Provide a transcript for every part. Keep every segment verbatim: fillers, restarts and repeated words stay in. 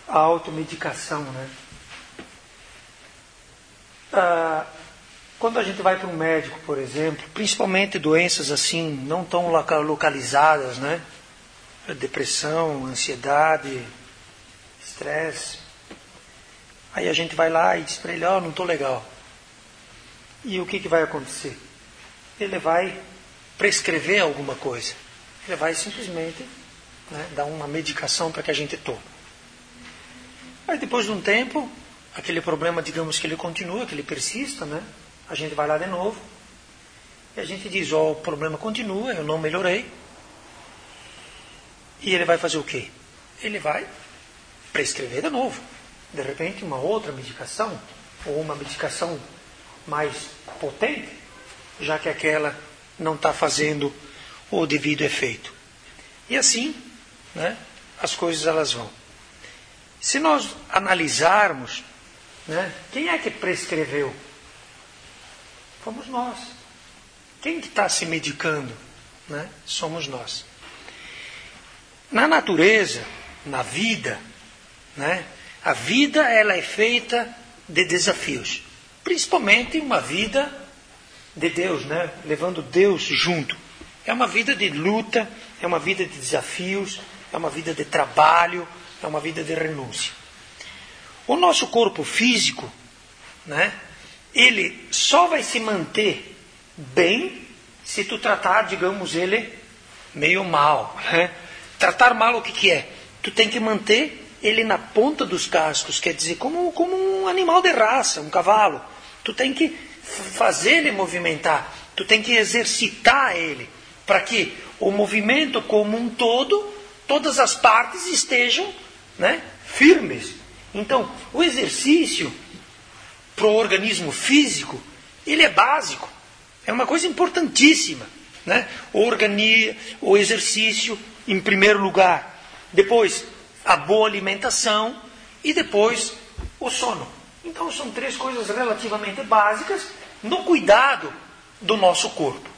a automedicação, né? Ah, quando a gente vai para um médico, por exemplo, principalmente doenças assim, não tão localizadas, né? Depressão, ansiedade, estresse. Aí a gente vai lá e diz para ele, ó, oh, não estou legal. E o que, que vai acontecer? Ele vai prescrever alguma coisa. Ele vai simplesmente, né, dar uma medicação para que a gente tome. Aí depois de um tempo, aquele problema, digamos que ele continua, que ele persista, né? A gente vai lá de novo. E a gente diz, ó, oh, o problema continua, eu não melhorei. E ele vai fazer o quê? Ele vai prescrever de novo. De repente, uma outra medicação, ou uma medicação mais potente, já que aquela não está fazendo o devido efeito. E assim, né, as coisas elas vão. Se nós analisarmos, né, quem é que prescreveu? Fomos nós. Quem que está se medicando? Né? Somos nós. Na natureza, na vida, né, a vida ela é feita de desafios. Principalmente uma vida de Deus, né, levando Deus junto. É uma vida de luta, é uma vida de desafios, é uma vida de trabalho, é uma vida de renúncia. O nosso corpo físico, né, ele só vai se manter bem se tu tratar, digamos, ele meio mal. Né? Tratar mal o que, que é? Tu tem que manter ele na ponta dos cascos, quer dizer, como, como um animal de raça, um cavalo. Tu tem que fazer ele movimentar, tu tem que exercitar ele, para que o movimento como um todo, todas as partes estejam, né, firmes. Então, o exercício para o organismo físico, ele é básico, é uma coisa importantíssima. Né? O, organi... o exercício, em primeiro lugar, depois a boa alimentação e depois o sono. Então, são três coisas relativamente básicas no cuidado do nosso corpo.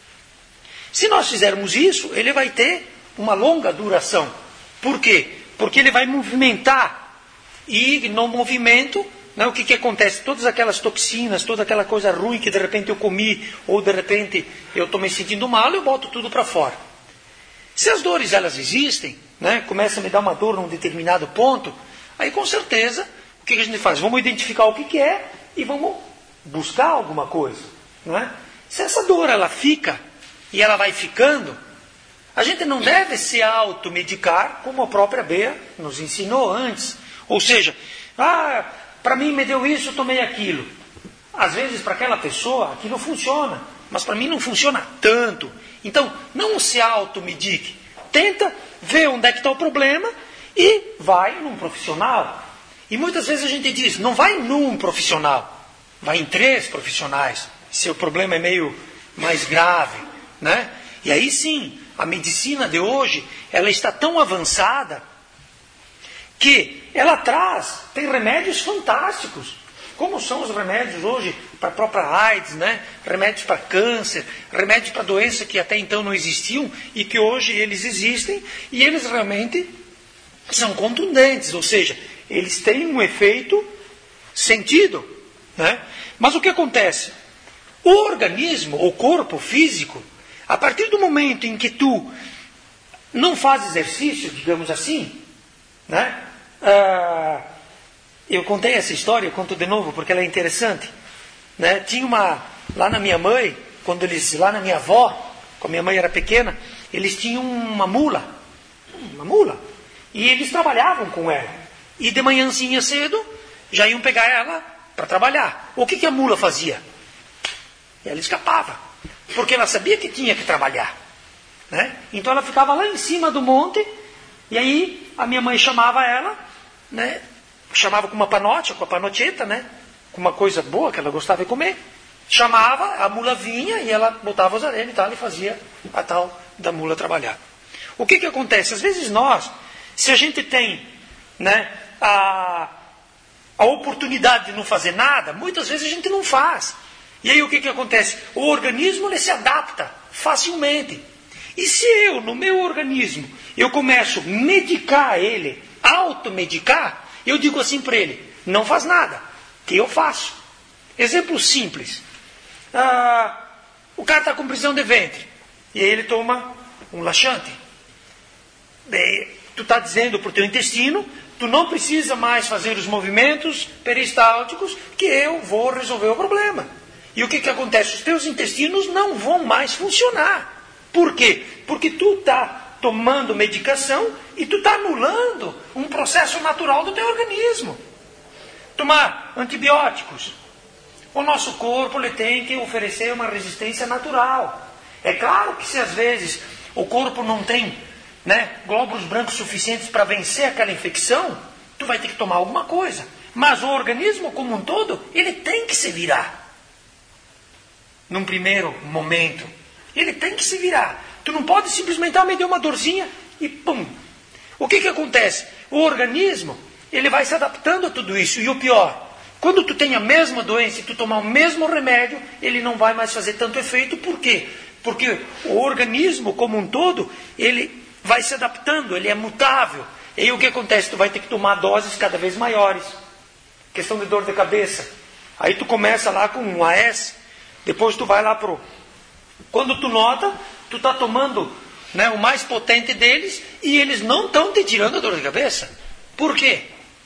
Se nós fizermos isso, ele vai ter uma longa duração. Por quê? Porque ele vai movimentar. E no movimento, né, o que, que acontece? Todas aquelas toxinas, toda aquela coisa ruim que de repente eu comi, ou de repente eu estou me sentindo mal, eu boto tudo para fora. Se as dores elas existem, né, começa a me dar uma dor num determinado ponto, aí com certeza, o que, que a gente faz? Vamos identificar o que, que é e vamos buscar alguma coisa. Né? Se essa dor ela fica e ela vai ficando, a gente não deve se automedicar, como a própria Bea nos ensinou antes. Ou seja, ah, para mim me deu isso, eu tomei aquilo. Às vezes para aquela pessoa aquilo funciona, mas para mim não funciona tanto. Então, não se automedique. Tenta ver onde é que está o problema e vai num profissional. E muitas vezes a gente diz, não vai num profissional, vai em três profissionais. Se o problema é meio mais grave. Né? E aí sim, a medicina de hoje, ela está tão avançada que ela traz, tem remédios fantásticos. Como são os remédios hoje para a própria AIDS, né? Remédios para câncer, remédios para doenças que até então não existiam e que hoje eles existem e eles realmente são contundentes, ou seja, eles têm um efeito sentido. Né? Mas o que acontece? O organismo, o corpo físico, a partir do momento em que tu não faz exercício, digamos assim, né? Ah, eu contei essa história, eu conto de novo porque ela é interessante. Né? Tinha uma, lá na minha mãe, quando eles, lá na minha avó, quando a minha mãe era pequena, eles tinham uma mula, uma mula, e eles trabalhavam com ela. E de manhãzinha cedo, já iam pegar ela para trabalhar. O que, que a mula fazia? Ela escapava, porque ela sabia que tinha que trabalhar. Né? Então ela ficava lá em cima do monte, e aí a minha mãe chamava ela, né? Chamava com uma panote, com a panoteta, né? Com uma coisa boa que ela gostava de comer. Chamava, a mula vinha e ela botava os areias e tal, e fazia a tal da mula trabalhar. O que que acontece? Às vezes nós, se a gente tem, né, a, a oportunidade de não fazer nada, muitas vezes a gente não faz. E aí o que que acontece? O organismo ele se adapta facilmente. E se eu, no meu organismo, eu começo a medicar ele, automedicar, Eu digo assim para ele, não faz nada, que eu faço. Exemplo simples. Ah, o cara está com prisão de ventre, e aí ele toma um laxante. Daí, tu está dizendo para o teu intestino, tu não precisa mais fazer os movimentos peristálticos, que eu vou resolver o problema. E o que, que acontece? Os teus intestinos não vão mais funcionar. Por quê? Porque tu está tomando medicação e tu está anulando um processo natural do teu organismo. Tomar antibióticos. O nosso corpo ele tem que oferecer uma resistência natural. É claro que se às vezes o corpo não tem, né, glóbulos brancos suficientes para vencer aquela infecção, tu vai ter que tomar alguma coisa. Mas o organismo como um todo, ele tem que se virar. Num primeiro momento, ele tem que se virar. Tu não pode simplesmente, ah, me deu uma dorzinha e pum. O que que acontece? O organismo, ele vai se adaptando a tudo isso. E o pior, quando tu tem a mesma doença e tu tomar o mesmo remédio, ele não vai mais fazer tanto efeito. Por quê? Porque o organismo como um todo, ele vai se adaptando, ele é mutável. E aí o que acontece? Tu vai ter que tomar doses cada vez maiores. Questão de dor de cabeça. Aí tu começa lá com um A S, depois tu vai lá pro... Quando tu nota, tu está tomando, né, o mais potente deles e eles não estão te tirando a dor de cabeça. Por quê?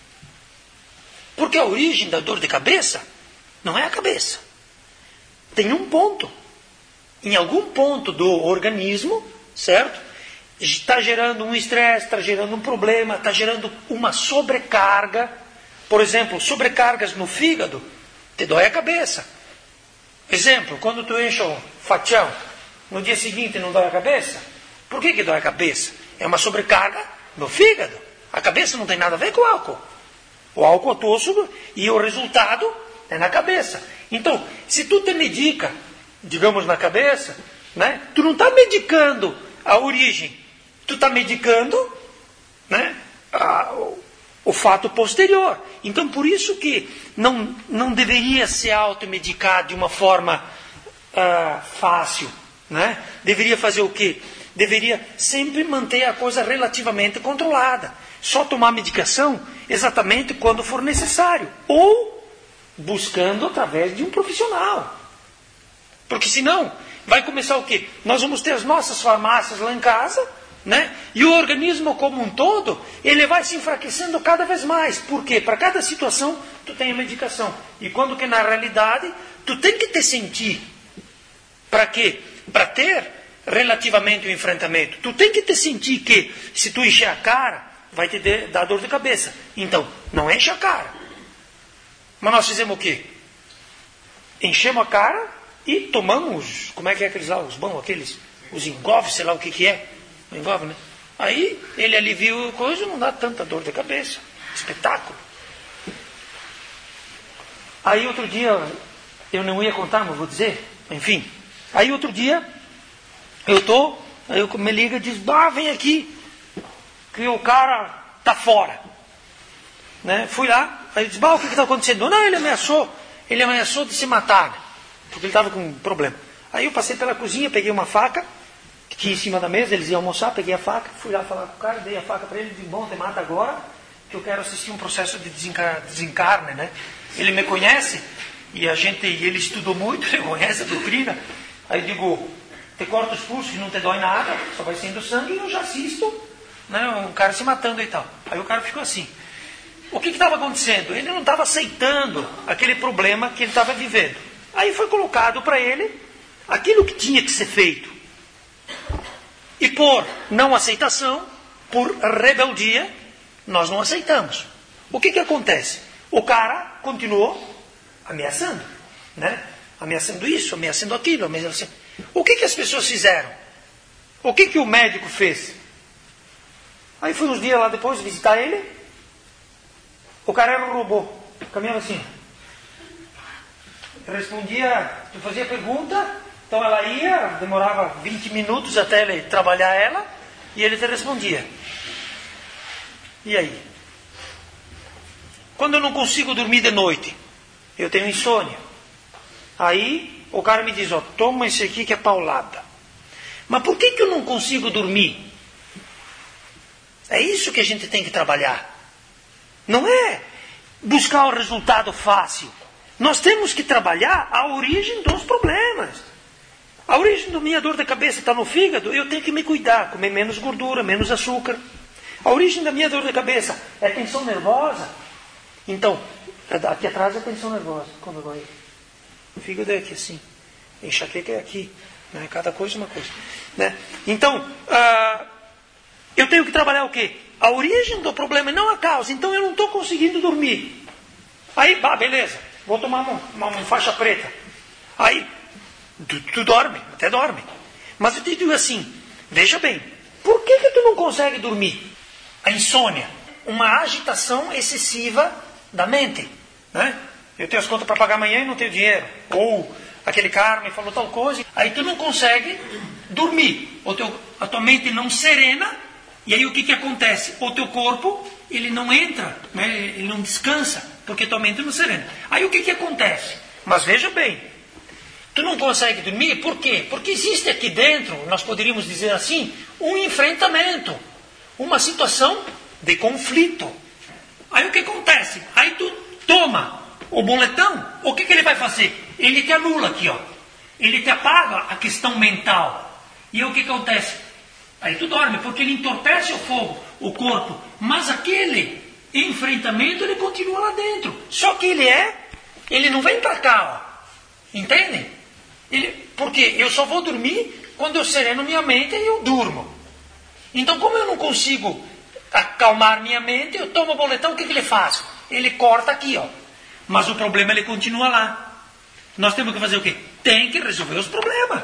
Porque a origem da dor de cabeça não é a cabeça. Tem um ponto. Em algum ponto do organismo, certo? Está gerando um estresse, está gerando um problema, está gerando uma sobrecarga. Por exemplo, sobrecargas no fígado, te dói a cabeça. Exemplo, quando tu enche o fatião, no dia seguinte não dói a cabeça? Por que que dói a cabeça? É uma sobrecarga no fígado. A cabeça não tem nada a ver com o álcool. O álcool atua sobre, e o resultado é na cabeça. Então, se tu te medica, digamos na cabeça, né, tu não está medicando a origem, tu está medicando, né, a, o, o fato posterior. Então, por isso que não, não deveria se automedicar de uma forma uh, fácil. Né? Deveria fazer o quê? Deveria sempre manter a coisa relativamente controlada. Só tomar medicação exatamente quando for necessário. Ou buscando através de um profissional. Porque senão, vai começar o quê? Nós vamos ter as nossas farmácias lá em casa, né? E o organismo como um todo, ele vai se enfraquecendo cada vez mais. Por quê? Para cada situação, tu tem a medicação. E quando que na realidade, tu tem que te sentir. Para quê? Para ter relativamente o enfrentamento. Tu tem que te sentir que, se tu encher a cara, vai te dar dor de cabeça. Então, não enche a cara. Mas nós fizemos o quê? Enchemos a cara e tomamos, como é que é aqueles lá, os bons, aqueles, os engolves, sei lá o que que é. Engolve, né? Aí, ele alivia a coisa, não dá tanta dor de cabeça. Espetáculo. Aí, outro dia, eu não ia contar, mas vou dizer, enfim... Aí outro dia, eu estou, aí eu me liga e diz, bah, vem aqui, que o cara está fora. Né? Fui lá, aí ele diz, bah, o que está acontecendo? Não, ele ameaçou, ele ameaçou de se matar, porque ele estava com um problema. Aí eu passei pela cozinha, peguei uma faca, que tinha em cima da mesa, eles iam almoçar, peguei a faca, fui lá falar com o cara, dei a faca para ele, disse, bom, te mata agora, que eu quero assistir um processo de desencar- desencarne. Né? Ele me conhece, e a gente, ele estudou muito, ele conhece a doutrina. Aí digo, te corta os pulsos, que não te dói nada, só vai saindo sangue, e eu já assisto, né, o cara se matando e tal. Aí o cara ficou assim. O que estava acontecendo? Ele não estava aceitando aquele problema que ele estava vivendo. Aí foi colocado para ele aquilo que tinha que ser feito. E por não aceitação, por rebeldia, nós não aceitamos. O que que acontece? O cara continuou ameaçando, né? Ameaçando isso, ameaçando aquilo, ameaçando... O que que as pessoas fizeram? O que que o médico fez? Aí fui uns dias lá depois visitar ele. O cara era um robô, caminhava assim. Respondia, tu fazia pergunta, então ela ia, demorava vinte minutos até ele trabalhar ela, e ele te respondia. E aí? Quando eu não consigo dormir de noite, eu tenho insônia. Aí o cara me diz, ó, toma esse aqui que é paulada. Mas por que que eu não consigo dormir? É isso que a gente tem que trabalhar. Não é buscar o resultado fácil. Nós temos que trabalhar a origem dos problemas. A origem da minha dor de cabeça está no fígado, eu tenho que me cuidar, comer menos gordura, menos açúcar. A origem da minha dor de cabeça é tensão nervosa. Então, aqui atrás é tensão nervosa. Quando vai? O fígado é aqui assim. A enxaqueca é aqui. Né? Cada coisa é uma coisa. Né? Então, ah, eu tenho que trabalhar o quê? A origem do problema e não a causa. Então, eu não estou conseguindo dormir. Aí, bah, beleza. Vou tomar uma, uma, uma faixa preta. Aí, tu, tu dorme, até dorme. Mas eu te digo assim, veja bem, por que que tu não consegue dormir? A insônia, uma agitação excessiva da mente. Né? Eu tenho as contas para pagar amanhã e não tenho dinheiro. Ou aquele cara me falou tal coisa. Aí tu não consegue dormir. O teu, a tua mente não serena. E aí o que que acontece? O teu corpo, ele não entra, né? Ele não descansa, porque tua mente não serena. Aí o que que acontece? Mas veja bem, tu não consegue dormir, por quê? Porque existe aqui dentro, nós poderíamos dizer assim, um enfrentamento, uma situação de conflito. Aí o que acontece? Aí tu toma o boletão, o que que ele vai fazer? Ele te anula aqui, ó. Ele te apaga a questão mental. E aí o que que acontece? Aí tu dorme, porque ele entorpece o fogo, o corpo. Mas aquele enfrentamento, ele continua lá dentro. Só que ele é, ele não vem para cá, ó. Entendem? Ele, porque eu só vou dormir quando eu sereno minha mente e eu durmo. Então, como eu não consigo acalmar minha mente, eu tomo o boletão, o que que ele faz? Ele corta aqui, ó. Mas o problema, ele continua lá. Nós temos que fazer o quê? Tem que resolver os problemas.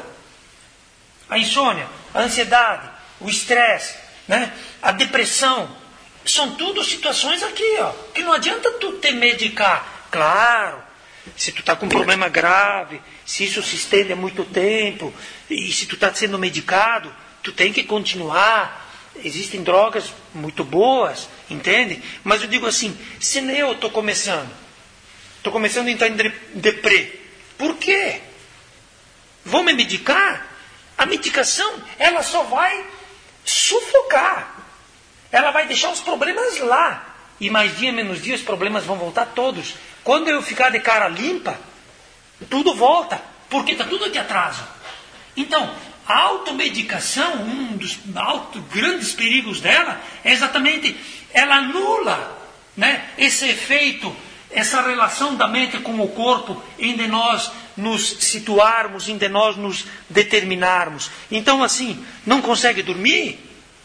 A insônia, a ansiedade, o estresse, né? A depressão, são tudo situações aqui, ó, que não adianta tu te medicar. Claro, se tu está com um problema grave, se isso se estende há muito tempo, e se tu está sendo medicado, tu tem que continuar. Existem drogas muito boas, entende? Mas eu digo assim, se nem eu estou começando, estou começando a entrar em deprê, por quê? Vou me medicar? A medicação, ela só vai sufocar. Ela vai deixar os problemas lá. E mais dia, menos dia, os problemas vão voltar todos. Quando eu ficar de cara limpa, tudo volta. Porque está tudo aqui atrás. Então, a automedicação, um dos altos, grandes perigos dela, é exatamente, ela anula, né, esse efeito, essa relação da mente com o corpo, em de nós nos situarmos, em de nós nos determinarmos. Então, assim, não consegue dormir?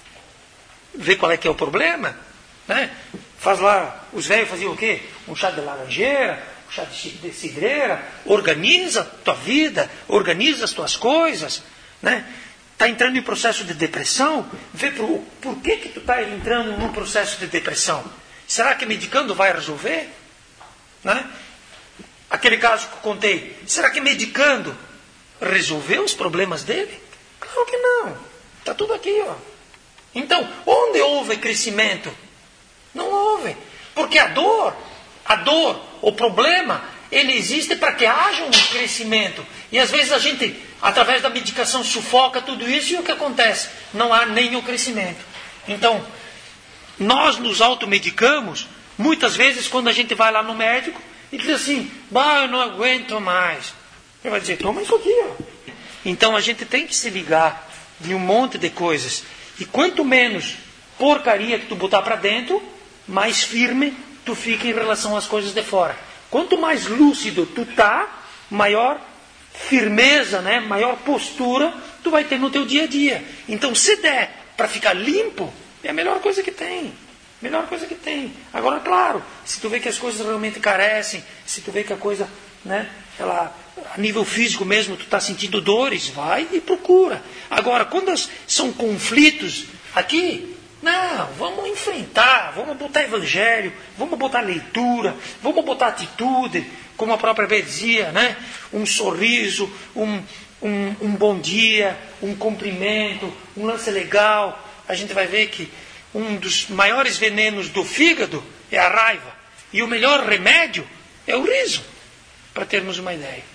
Vê qual é que é o problema? Né? Faz lá, os velhos faziam o quê? Um chá de laranjeira, um chá de cidreira, organiza a tua vida, organiza as tuas coisas, né? Está entrando em processo de depressão? Vê por, por que que tu está entrando num processo de depressão? Será que medicando vai resolver? Né? Aquele caso que eu contei, será que medicando resolveu os problemas dele? Claro que não. Está tudo aqui, ó. Então, onde houve crescimento? Não houve. Porque a dor, a dor, o problema, ele existe para que haja um crescimento. E às vezes a gente, através da medicação, sufoca tudo isso e o que acontece? Não há nenhum crescimento. Então, nós nos automedicamos, muitas vezes quando a gente vai lá no médico e diz assim, bah, eu não aguento mais. Ele vai dizer, toma isso aqui, ó. Então a gente tem que se ligar de um monte de coisas. E quanto menos porcaria que tu botar para dentro, mais firme tu fica em relação às coisas de fora. Quanto mais lúcido tu tá, maior firmeza, né? Maior postura tu vai ter no teu dia a dia. Então, se der para ficar limpo, é a melhor coisa que tem. Melhor coisa que tem. Agora, claro, se tu vê que as coisas realmente carecem, se tu vê que a coisa, né, ela, a nível físico mesmo, tu está sentindo dores, vai e procura. Agora, quando as, são conflitos aqui, não, vamos enfrentar, vamos botar evangelho, vamos botar leitura, vamos botar atitude, como a própria Bíblia dizia, né? Um sorriso, um, um, um bom dia, um cumprimento, um lance legal. A gente vai ver que um dos maiores venenos do fígado é a raiva. E o melhor remédio é o riso, para termos uma ideia.